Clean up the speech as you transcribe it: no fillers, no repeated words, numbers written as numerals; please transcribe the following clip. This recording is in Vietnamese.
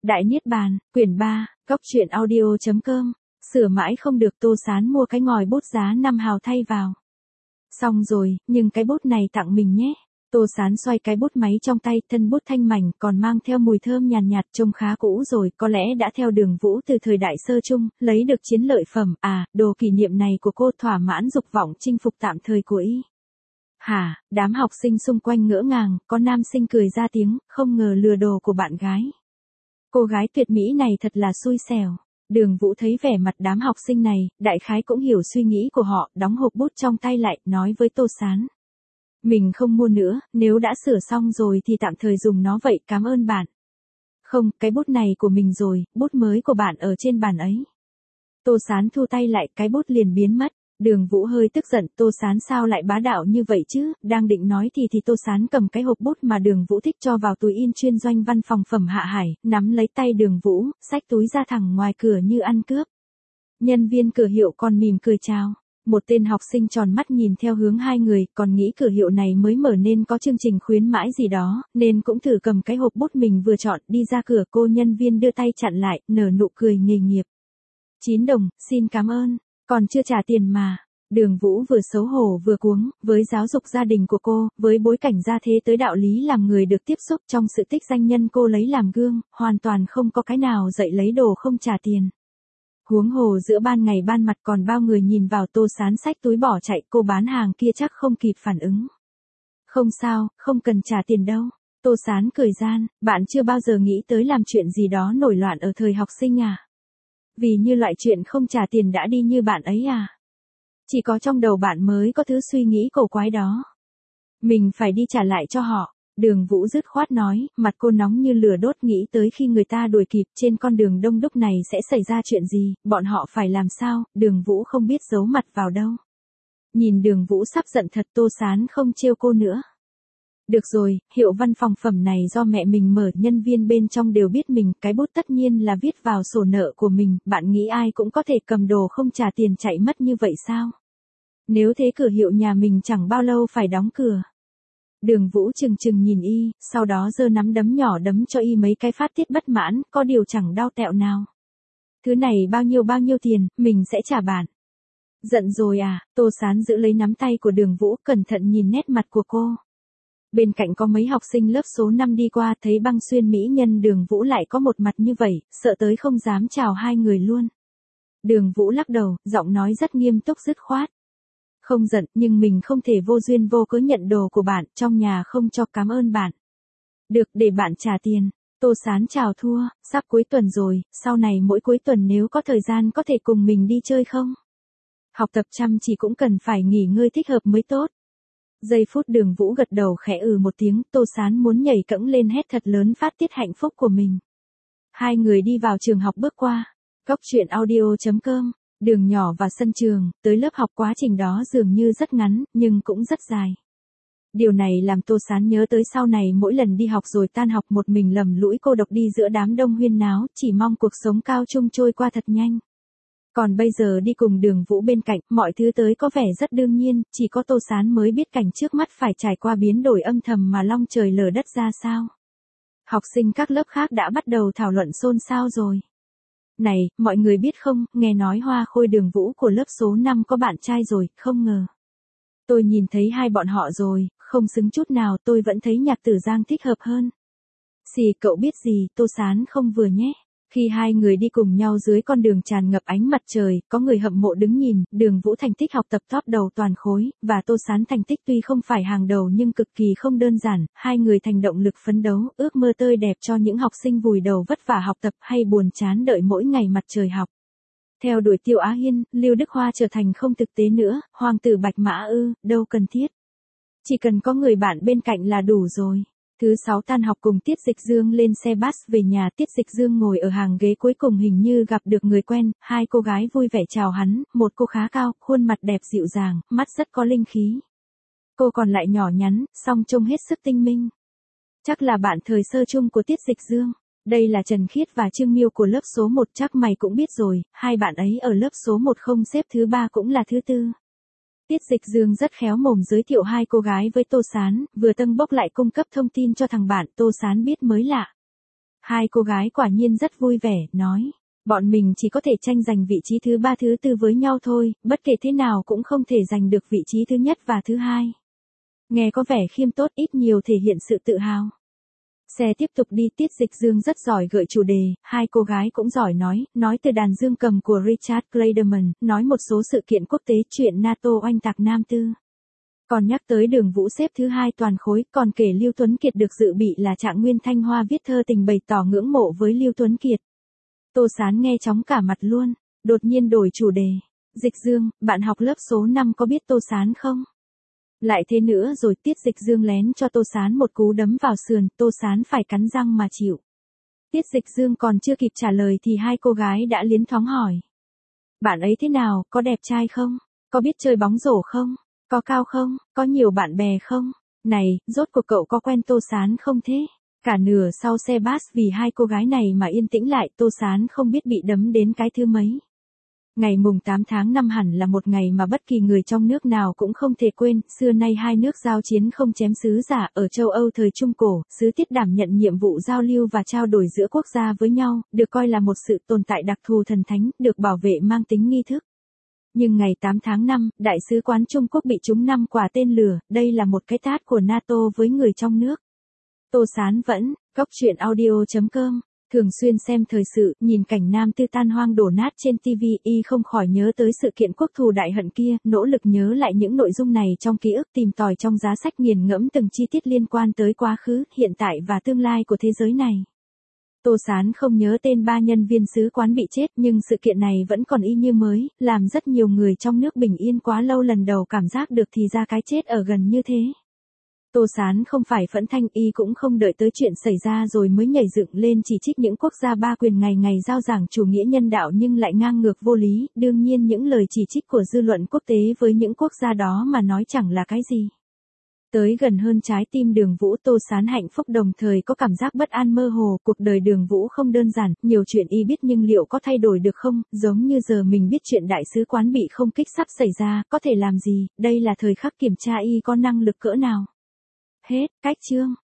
Đại Niết Bàn, quyển 3, Góc truyện audio.com, sửa mãi không được Tô Sán mua cái ngòi bút giá 5 hào thay vào. Xong rồi, nhưng cái bút này tặng mình nhé. Tô Sán xoay cái bút máy trong tay, thân bút thanh mảnh còn mang theo mùi thơm nhàn nhạt trông khá cũ rồi, có lẽ đã theo Đường Vũ từ thời đại sơ chung, lấy được chiến lợi phẩm, đồ kỷ niệm này của cô thỏa mãn dục vọng chinh phục tạm thời của y. Hả, đám học sinh xung quanh ngỡ ngàng, có nam sinh cười ra tiếng, không ngờ lừa đồ của bạn gái. Cô gái tuyệt mỹ này thật là xui xẻo. Đường Vũ thấy vẻ mặt đám học sinh này, đại khái cũng hiểu suy nghĩ của họ, đóng hộp bút trong tay lại, nói với Tô Sán. Mình không mua nữa, nếu đã sửa xong rồi thì tạm thời dùng nó vậy, cảm ơn bạn. Không, cái bút này của mình rồi, bút mới của bạn ở trên bàn ấy. Tô Sán thu tay lại, cái bút liền biến mất. Đường Vũ hơi tức giận, Tô Sán sao lại bá đạo như vậy chứ, đang định nói thì Tô Sán cầm cái hộp bút mà Đường Vũ thích cho vào túi in chuyên doanh văn phòng phẩm Hạ Hải, nắm lấy tay Đường Vũ, xách túi ra thẳng ngoài cửa như ăn cướp. Nhân viên cửa hiệu còn mỉm cười chào. Một tên học sinh tròn mắt nhìn theo hướng hai người, còn nghĩ cửa hiệu này mới mở nên có chương trình khuyến mãi gì đó, nên cũng thử cầm cái hộp bút mình vừa chọn, đi ra cửa. Cô nhân viên đưa tay chặn lại, nở nụ cười nghề nghiệp. 9 đồng, xin cảm ơn. Còn chưa trả tiền mà. Đường Vũ vừa xấu hổ vừa cuống, với giáo dục gia đình của cô, với bối cảnh gia thế tới đạo lý làm người được tiếp xúc trong sự tích danh nhân cô lấy làm gương, hoàn toàn không có cái nào dạy lấy đồ không trả tiền. Huống hồ giữa ban ngày ban mặt còn bao người nhìn vào. Tô Sán xách túi bỏ chạy, cô bán hàng kia chắc không kịp phản ứng. Không sao, không cần trả tiền đâu. Tô Sán cười gian, bạn chưa bao giờ nghĩ tới làm chuyện gì đó nổi loạn ở thời học sinh à? Vì như loại chuyện không trả tiền đã đi như bạn ấy à? Chỉ có trong đầu bạn mới có thứ suy nghĩ cổ quái đó. Mình phải đi trả lại cho họ. Đường Vũ dứt khoát nói, mặt cô nóng như lửa đốt, nghĩ tới khi người ta đuổi kịp trên con đường đông đúc này sẽ xảy ra chuyện gì, bọn họ phải làm sao. Đường Vũ không biết giấu mặt vào đâu. Nhìn Đường Vũ sắp giận thật, Tô Sán không trêu cô nữa. Được rồi, hiệu văn phòng phẩm này do mẹ mình mở, nhân viên bên trong đều biết mình, cái bút tất nhiên là viết vào sổ nợ của mình, bạn nghĩ ai cũng có thể cầm đồ không trả tiền chạy mất như vậy sao? Nếu thế cửa hiệu nhà mình chẳng bao lâu phải đóng cửa. Đường Vũ chừng chừng nhìn y, sau đó giơ nắm đấm nhỏ đấm cho y mấy cái phát tiết bất mãn, có điều chẳng đau tẹo nào. Thứ này bao nhiêu tiền, mình sẽ trả bạn. Giận rồi à? Tô Sán giữ lấy nắm tay của Đường Vũ, cẩn thận nhìn nét mặt của cô. Bên cạnh có mấy học sinh lớp số 5 đi qua, thấy Băng Xuyên mỹ nhân Đường Vũ lại có một mặt như vậy, sợ tới không dám chào hai người luôn. Đường Vũ lắc đầu, giọng nói rất nghiêm túc dứt khoát. Không giận, nhưng mình không thể vô duyên vô cớ nhận đồ của bạn, trong nhà không cho, cảm ơn bạn. Được, để bạn trả tiền. Tô Sán chào thua, sắp cuối tuần rồi, sau này mỗi cuối tuần nếu có thời gian có thể cùng mình đi chơi không? Học tập chăm chỉ cũng cần phải nghỉ ngơi thích hợp mới tốt. Giây phút Đường Vũ gật đầu khẽ một tiếng, Tô Sán muốn nhảy cẫng lên hét thật lớn phát tiết hạnh phúc của mình. Hai người đi vào trường học bước qua. Góc truyện audio.com, đường nhỏ và sân trường, tới lớp học quá trình đó dường như rất ngắn, nhưng cũng rất dài. Điều này làm Tô Sán nhớ tới sau này mỗi lần đi học rồi tan học một mình lầm lũi cô độc đi giữa đám đông huyên náo, chỉ mong cuộc sống cao trung trôi qua thật nhanh. Còn bây giờ đi cùng Đường Vũ bên cạnh, mọi thứ tới có vẻ rất đương nhiên, chỉ có Tô Sán mới biết cảnh trước mắt phải trải qua biến đổi âm thầm mà long trời lở đất ra sao. Học sinh các lớp khác đã bắt đầu thảo luận xôn xao rồi. Này, mọi người biết không, nghe nói Hoa Khôi Đường Vũ của lớp số 5 có bạn trai rồi, không ngờ. Tôi nhìn thấy hai bọn họ rồi, không xứng chút nào, tôi vẫn thấy Nhạc Tử Giang thích hợp hơn. Xì, cậu biết gì, Tô Sán không vừa nhé. Khi hai người đi cùng nhau dưới con đường tràn ngập ánh mặt trời, có người hâm mộ đứng nhìn, Đường Vũ thành tích học tập top đầu toàn khối, và Tô Sán thành tích tuy không phải hàng đầu nhưng cực kỳ không đơn giản, hai người thành động lực phấn đấu, ước mơ tươi đẹp cho những học sinh vùi đầu vất vả học tập hay buồn chán đợi mỗi ngày mặt trời học. Theo đuổi Tiêu Á Hiên, Lưu Đức Hoa trở thành không thực tế nữa, hoàng tử Bạch Mã ư, đâu cần thiết. Chỉ cần có người bạn bên cạnh là đủ rồi. Thứ 6 tan học cùng Tiết Dịch Dương lên xe bus về nhà, Tiết Dịch Dương ngồi ở hàng ghế cuối cùng hình như gặp được người quen, hai cô gái vui vẻ chào hắn, một cô khá cao, khuôn mặt đẹp dịu dàng, mắt rất có linh khí. Cô còn lại nhỏ nhắn, song trông hết sức tinh minh. Chắc là bạn thời sơ chung của Tiết Dịch Dương. Đây là Trần Khiết và Trương Miêu của lớp số 1, chắc mày cũng biết rồi, hai bạn ấy ở lớp số 1 không xếp thứ 3 cũng là thứ 4. Tiết Dịch Dương rất khéo mồm giới thiệu hai cô gái với Tô Sán, vừa tâng bốc lại cung cấp thông tin cho thằng bạn. Tô Sán biết mới lạ. Hai cô gái quả nhiên rất vui vẻ, nói. Bọn mình chỉ có thể tranh giành vị trí thứ 3 thứ 4 với nhau thôi, bất kể thế nào cũng không thể giành được vị trí thứ nhất và thứ hai. Nghe có vẻ khiêm tốt, ít nhiều thể hiện sự tự hào. Xe tiếp tục đi, Tiết Dịch Dương rất giỏi gợi chủ đề, hai cô gái cũng giỏi nói từ đàn dương cầm của Richard Clayderman, nói một số sự kiện quốc tế, chuyện NATO oanh tạc Nam Tư. Còn nhắc tới Đường Vũ xếp thứ 2 toàn khối, còn kể Lưu Tuấn Kiệt được dự bị là Trạng Nguyên Thanh Hoa viết thơ tình bày tỏ ngưỡng mộ với Lưu Tuấn Kiệt. Tô Sán nghe chóng cả mặt luôn, đột nhiên đổi chủ đề. Dịch Dương, bạn học lớp số 5 có biết Tô Sán không? Lại thế nữa rồi, Tiết Dịch Dương lén cho Tô Sán một cú đấm vào sườn, Tô Sán phải cắn răng mà chịu. Tiết Dịch Dương còn chưa kịp trả lời thì hai cô gái đã liến thoáng hỏi. Bạn ấy thế nào, có đẹp trai không? Có biết chơi bóng rổ không? Có cao không? Có nhiều bạn bè không? Này, rốt cuộc cậu có quen Tô Sán không thế? Cả nửa sau xe bus vì hai cô gái này mà yên tĩnh lại, Tô Sán không biết bị đấm đến cái thứ mấy. Ngày mùng 8 tháng 5 hẳn là một ngày mà bất kỳ người trong nước nào cũng không thể quên, xưa nay hai nước giao chiến không chém sứ giả, ở châu Âu thời Trung Cổ, sứ Tiết đảm nhận nhiệm vụ giao lưu và trao đổi giữa quốc gia với nhau, được coi là một sự tồn tại đặc thù thần thánh, được bảo vệ mang tính nghi thức. Nhưng ngày 8 tháng 5, Đại sứ quán Trung Quốc bị trúng 5 quả tên lửa, đây là một cái tát của NATO với người trong nước. Tô Sán vẫn, goctruyện.audio.com, thường xuyên xem thời sự, nhìn cảnh Nam Tư tan hoang đổ nát trên TV, y không khỏi nhớ tới sự kiện quốc thù đại hận kia, nỗ lực nhớ lại những nội dung này trong ký ức, tìm tòi trong giá sách, nghiền ngẫm từng chi tiết liên quan tới quá khứ, hiện tại và tương lai của thế giới này. Tô Sán không nhớ tên 3 nhân viên sứ quán bị chết, nhưng sự kiện này vẫn còn y như mới, làm rất nhiều người trong nước bình yên quá lâu lần đầu cảm giác được thì ra cái chết ở gần như thế. Tô Sán không phải phẫn thanh, y cũng không đợi tới chuyện xảy ra rồi mới nhảy dựng lên chỉ trích những quốc gia ba quyền ngày ngày rao giảng chủ nghĩa nhân đạo nhưng lại ngang ngược vô lý, đương nhiên những lời chỉ trích của dư luận quốc tế với những quốc gia đó mà nói chẳng là cái gì. Tới gần hơn trái tim Đường Vũ, Tô Sán hạnh phúc đồng thời có cảm giác bất an mơ hồ, cuộc đời Đường Vũ không đơn giản, nhiều chuyện y biết nhưng liệu có thay đổi được không, giống như giờ mình biết chuyện đại sứ quán bị không kích sắp xảy ra, có thể làm gì, đây là thời khắc kiểm tra y có năng lực cỡ nào. Hết, cách chương.